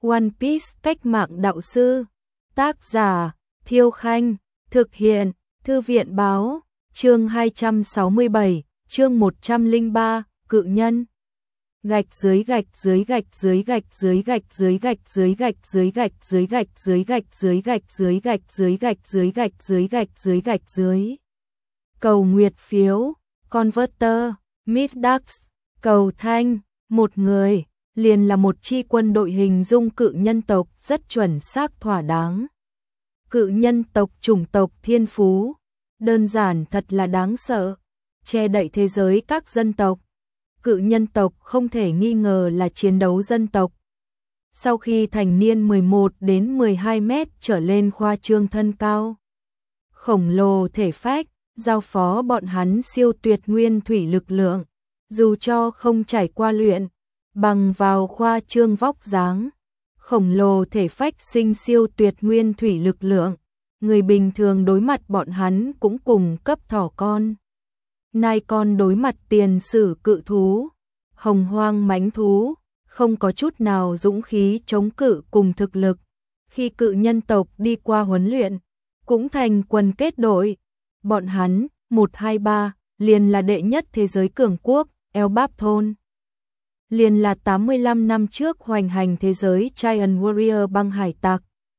One Piece cách mạng đạo sư. Tác giả Thiêu Khanh. Thực hiện Thư viện báo. Chương 267, chương 103, cự nhân. Gạch dưới gạch dưới gạch dưới gạch dưới gạch dưới gạch dưới gạch dưới gạch dưới gạch dưới gạch dưới gạch dưới gạch dưới gạch dưới gạch dưới gạch dưới gạch dưới. Cầu nguyệt phiếu, Converter, Midax, cầu thanh, một người, liền là một chi quân đội hình dung cự nhân tộc rất chuẩn xác thỏa đáng. Cự nhân tộc chủng tộc thiên phú, đơn giản thật là đáng sợ, che đậy thế giới các dân tộc. Cự nhân tộc không thể nghi ngờ là chiến đấu dân tộc. Sau khi thành niên 11 đến 12 mét trở lên khoa trương thân cao, khổng lồ thể phách, giao phó bọn hắn siêu tuyệt nguyên thủy lực lượng, dù cho không trải qua luyện, bằng vào khoa trương vóc dáng, khổng lồ thể phách sinh siêu tuyệt nguyên thủy lực lượng, người bình thường đối mặt bọn hắn cũng cùng cấp thỏ con. Nai con đối mặt tiền sử cự thú, hồng hoang mãnh thú, không có chút nào dũng khí chống cự cùng thực lực. Khi cự nhân tộc đi qua huấn luyện, cũng thành quần kết đội, bọn hắn 1-2-3 liền là đệ nhất thế giới cường quốc, Elbap thôn. Liền là 85 năm trước hoành hành thế giới Giant Warrior băng hải tặc.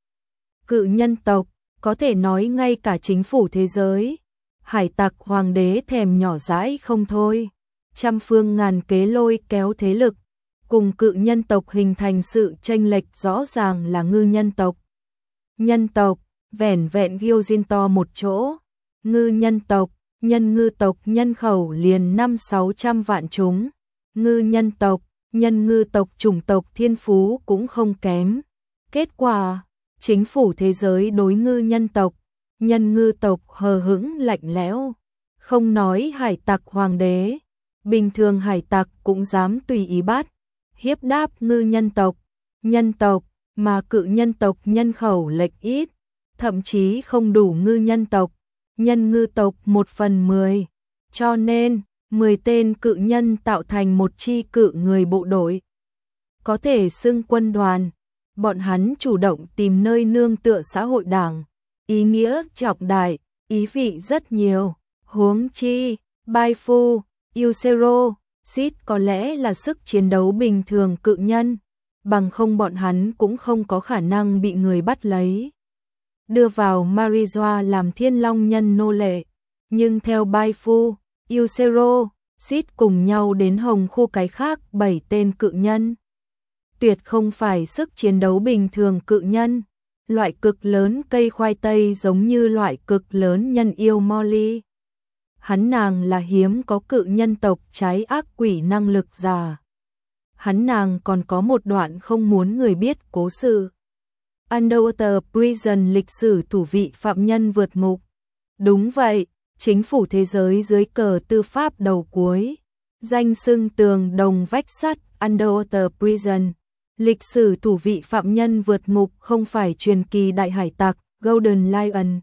Cự nhân tộc, có thể nói ngay cả chính phủ thế giới, hải tặc hoàng đế thèm nhỏ dãi không thôi, trăm phương ngàn kế lôi kéo thế lực, cùng cự nhân tộc hình thành sự chênh lệch rõ ràng là ngư nhân tộc. Nhân tộc, vẻn vẹn Gyojin một chỗ, ngư nhân tộc, nhân ngư tộc nhân khẩu liền 500-600 vạn chúng, ngư nhân tộc, nhân ngư tộc chủng tộc thiên phú cũng không kém. Kết quả, chính phủ thế giới đối ngư nhân tộc, nhân ngư tộc hờ hững lạnh lẽo, không nói hải tặc hoàng đế, bình thường hải tặc cũng dám tùy ý bắt, hiếp đáp ngư nhân tộc, mà cự nhân tộc nhân khẩu lệch ít, thậm chí không đủ ngư nhân tộc, nhân ngư tộc 1/10, cho nên 10 tên cự nhân tạo thành một chi cự người bộ đội, có thể xưng quân đoàn. Bọn hắn chủ động tìm nơi nương tựa xã hội đảng, ý nghĩa trọng đại, ý vị rất nhiều. Huống chi, Baifu, Yusero, Sid có lẽ là sức chiến đấu bình thường cự nhân, bằng không bọn hắn cũng không có khả năng bị người bắt lấy, đưa vào Marijoa làm thiên long nhân nô lệ. Nhưng theo Baifu, Yusero, Sid cùng nhau đến hồng khu cái khác 7 tên cự nhân. Tuyệt không phải sức chiến đấu bình thường cự nhân, loại cực lớn cây khoai tây giống như loại cực lớn nhân yêu Molly. Hắn nàng là hiếm có cự nhân tộc trái ác quỷ năng lực giả. Hắn nàng còn có một đoạn không muốn người biết cố sự. Underwater Prison lịch sử thủ vị phạm nhân vượt ngục. Đúng vậy, chính phủ thế giới dưới cờ tư pháp đầu cuối. Danh xưng tường đồng vách sắt Underwater Prison. Lịch sử thủ vị phạm nhân vượt ngục không phải truyền kỳ đại hải tặc Golden Lion,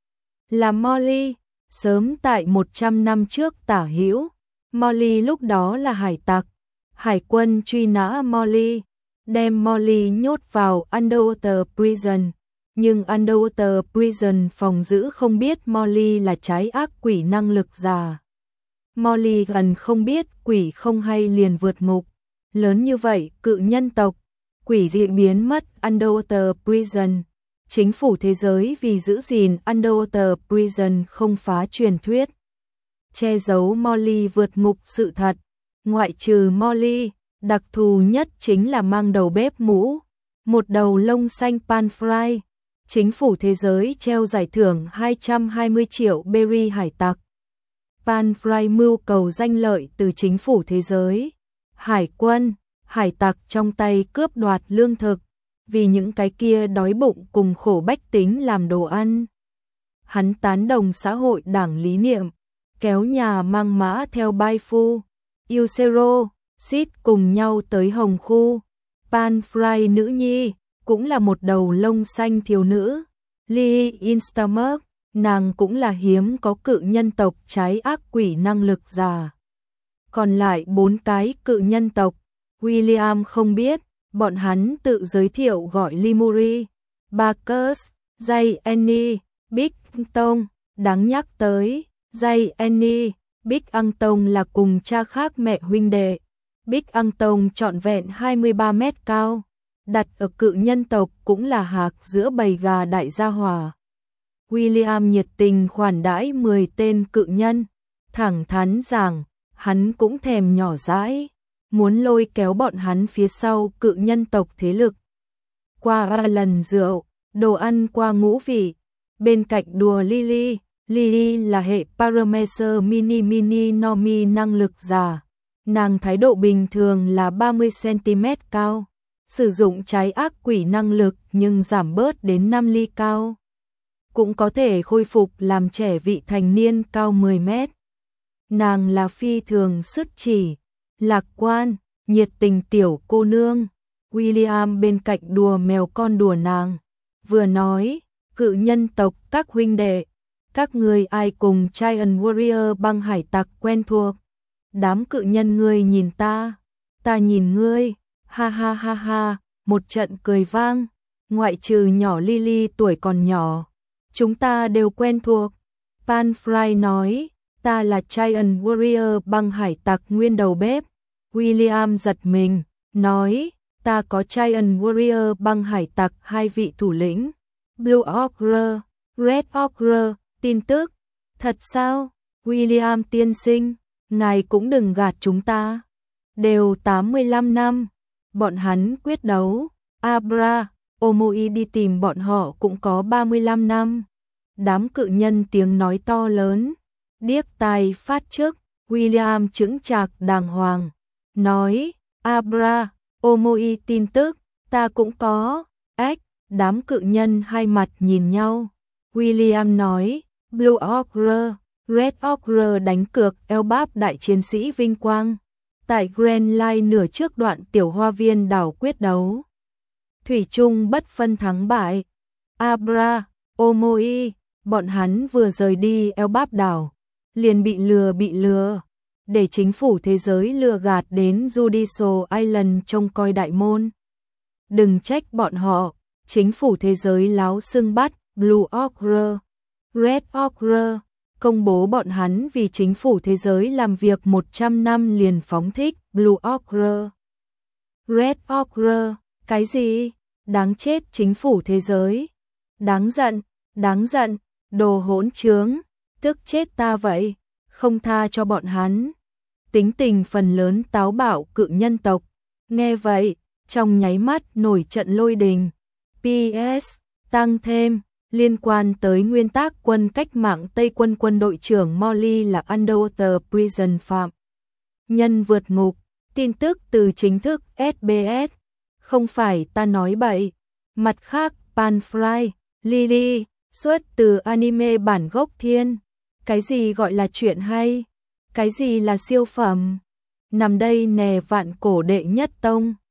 là Molly. Sớm tại 100 năm trước tả hữu, Molly lúc đó là hải tặc. Hải quân truy nã Molly, đem Molly nhốt vào Underwater Prison. Nhưng Underwater Prison phòng giữ không biết Molly là trái ác quỷ năng lực giả. Molly gần không biết quỷ không hay liền vượt ngục. Lớn như vậy, cự nhân tộc, quỷ dị biến mất Underwater Prison. Chính phủ thế giới vì giữ gìn Underwater Prison không phá truyền thuyết, che giấu Molly vượt ngục sự thật. Ngoại trừ Molly, đặc thù nhất chính là mang đầu bếp mũ, một đầu lông xanh Pan-Fry. Chính phủ thế giới treo giải thưởng 220 triệu berry hải tặc. Pan-Fry mưu cầu danh lợi từ chính phủ thế giới, hải quân, hải tặc trong tay cướp đoạt lương thực, vì những cái kia đói bụng cùng khổ bách tính làm đồ ăn. Hắn tán đồng xã hội đảng lý niệm, kéo nhà mang mã theo Baifu, Yusero, Sid cùng nhau tới hồng khu. Pan-Fry nữ nhi, cũng là một đầu lông xanh thiếu nữ, Lee Instamerk, nàng cũng là hiếm có cự nhân tộc trái ác quỷ năng lực giả. Còn lại 4 cái cự nhân tộc, William không biết, Bọn hắn tự giới thiệu gọi Limuri, Bacchus, Jay Annie, Big Tông. Đáng nhắc tới, Jay Annie, Big Tông là cùng cha khác mẹ huynh đệ. Big Tông trọn vẹn 23 mét cao, đặt ở cự nhân tộc cũng là hạc giữa bầy gà đại gia hỏa. William nhiệt tình khoản đãi 10 tên cự nhân, thẳng thắn rằng hắn cũng thèm nhỏ dãi, muốn lôi kéo bọn hắn phía sau cự nhân tộc thế lực. Qua 3 lần rượu, đồ ăn qua ngũ vị, bên cạnh đùa Lily. Lily là hệ Parameter mini Nomi năng lực giả. Nàng thái độ bình thường là 30cm cao, sử dụng trái ác quỷ năng lực nhưng giảm bớt đến 5 ly cao. Cũng có thể khôi phục làm trẻ vị thành niên cao 10 mét. Nàng là phi thường sức chỉ, lạc quan, nhiệt tình tiểu cô nương. William bên cạnh đùa mèo con đùa nàng, vừa nói, cự nhân tộc các huynh đệ, các người ai cùng Giant Warrior băng hải tặc quen thuộc. Đám cự nhân ngươi nhìn ta nhìn ngươi, ha ha ha ha, một trận cười vang, ngoại trừ nhỏ Lily tuổi còn nhỏ, chúng ta đều quen thuộc. Pan Fry nói, ta là Giant Warrior băng hải tặc nguyên đầu bếp. William giật mình, nói, ta có Giant Warrior băng hải tặc 2 vị thủ lĩnh, Blue Ogre, Red Ogre, tin tức, thật sao? William tiên sinh, ngài cũng đừng gạt chúng ta. Đều 85 năm, bọn hắn quyết đấu, Abra, Omoi đi tìm bọn họ cũng có 35 năm. Đám cự nhân tiếng nói to lớn, điếc tai phát trước, William chững chạc đàng hoàng, nói, Abra, Omoi tin tức, ta cũng có, ếch, đám cự nhân hai mặt nhìn nhau. William nói, Blue Ogre, Red Ogre đánh cược eo báp đại chiến sĩ vinh quang. Tại Grand Line nửa trước đoạn tiểu hoa viên đảo quyết đấu. Thủy chung bất phân thắng bại. Abra, Omoi, bọn hắn vừa rời đi eo báp đảo, liền bị lừa. Để chính phủ thế giới lừa gạt đến Judicial Island trông coi đại môn. Đừng trách bọn họ, chính phủ thế giới láo xưng bắt Blue Ogre, Red Ogre, công bố bọn hắn vì chính phủ thế giới làm việc 100 năm liền phóng thích Blue Ogre. Red Ogre, cái gì? Đáng chết chính phủ thế giới. Đáng giận, đồ hỗn trướng, tức chết ta vậy, không tha cho bọn hắn. Tính tình phần lớn táo bạo cự nhân tộc, nghe vậy, trong nháy mắt nổi trận lôi đình. PS, tăng thêm, liên quan tới nguyên tắc quân cách mạng Tây quân quân đội trưởng Molly là Underwater Prison Phạm. Nhân vượt ngục, tin tức từ chính thức SBS, không phải ta nói bậy. Mặt khác, Pan Fry, Lily, xuất từ anime bản gốc thiên. Cái gì gọi là chuyện hay? Cái gì là siêu phẩm? Nằm đây nè vạn cổ đệ nhất tông.